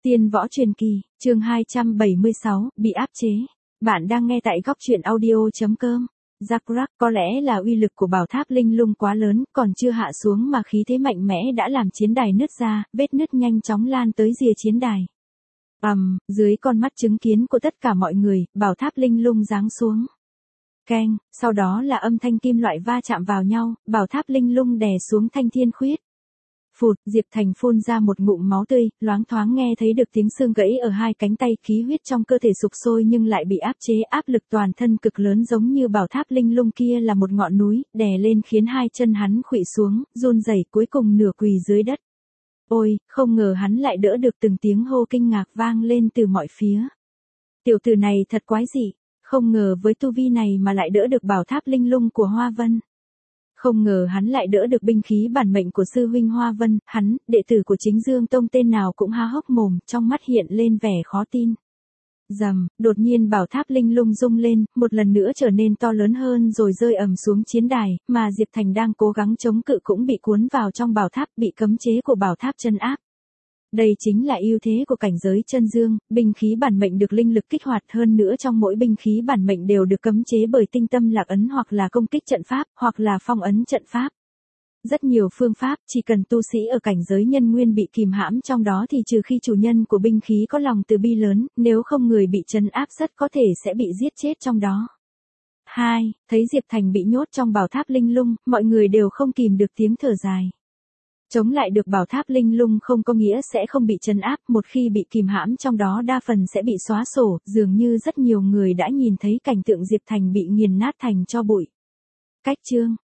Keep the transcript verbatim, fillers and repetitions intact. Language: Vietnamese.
Tiên võ truyền kỳ, chương hai trăm bảy mươi sáu, bị áp chế. Bạn đang nghe tại góc truyện audio.com. Jackrat, có lẽ là uy lực của bảo tháp linh lung quá lớn, còn chưa hạ xuống mà khí thế mạnh mẽ đã làm chiến đài nứt ra, vết nứt nhanh chóng lan tới rìa chiến đài. ầm, um, dưới con mắt chứng kiến của tất cả mọi người, bảo tháp linh lung giáng xuống. Keng, sau đó là âm thanh kim loại va chạm vào nhau, bảo tháp linh lung đè xuống thanh thiên khuyết. Phụt, Diệp Thành phun ra một ngụm máu tươi, loáng thoáng nghe thấy được tiếng xương gãy ở hai cánh tay, khí huyết trong cơ thể sục sôi nhưng lại bị áp chế, áp lực toàn thân cực lớn giống như bảo tháp linh lung kia là một ngọn núi, đè lên khiến hai chân hắn khuỵu xuống, run rẩy cuối cùng nửa quỳ dưới đất. Ôi, không ngờ hắn lại đỡ được, từng tiếng hô kinh ngạc vang lên từ mọi phía. Tiểu tử này thật quái dị, không ngờ với tu vi này mà lại đỡ được bảo tháp linh lung của Hoa Vân. Không ngờ hắn lại đỡ được binh khí bản mệnh của sư huynh Hoa Vân, hắn, đệ tử của Chính Dương Tông tên nào cũng há hốc mồm, trong mắt hiện lên vẻ khó tin. Rầm, đột nhiên bảo tháp linh lung rung lên, một lần nữa trở nên to lớn hơn rồi rơi ầm xuống chiến đài, mà Diệp Thành đang cố gắng chống cự cũng bị cuốn vào trong bảo tháp, bị cấm chế của bảo tháp chân áp. Đây chính là ưu thế của cảnh giới chân dương, binh khí bản mệnh được linh lực kích hoạt, hơn nữa trong mỗi binh khí bản mệnh đều được cấm chế bởi tinh tâm lạc ấn hoặc là công kích trận pháp, hoặc là phong ấn trận pháp. Rất nhiều phương pháp, chỉ cần tu sĩ ở cảnh giới nhân nguyên bị kìm hãm trong đó thì trừ khi chủ nhân của binh khí có lòng từ bi lớn, nếu không người bị trấn áp rất có thể sẽ bị giết chết trong đó. hai. Thấy Diệp Thành bị nhốt trong bảo tháp linh lung, mọi người đều không kìm được tiếng thở dài. Chống lại được bảo tháp linh lung không có nghĩa sẽ không bị trấn áp, một khi bị kìm hãm trong đó đa phần sẽ bị xóa sổ, dường như rất nhiều người đã nhìn thấy cảnh tượng Diệp Thành bị nghiền nát thành tro bụi. Cách chương,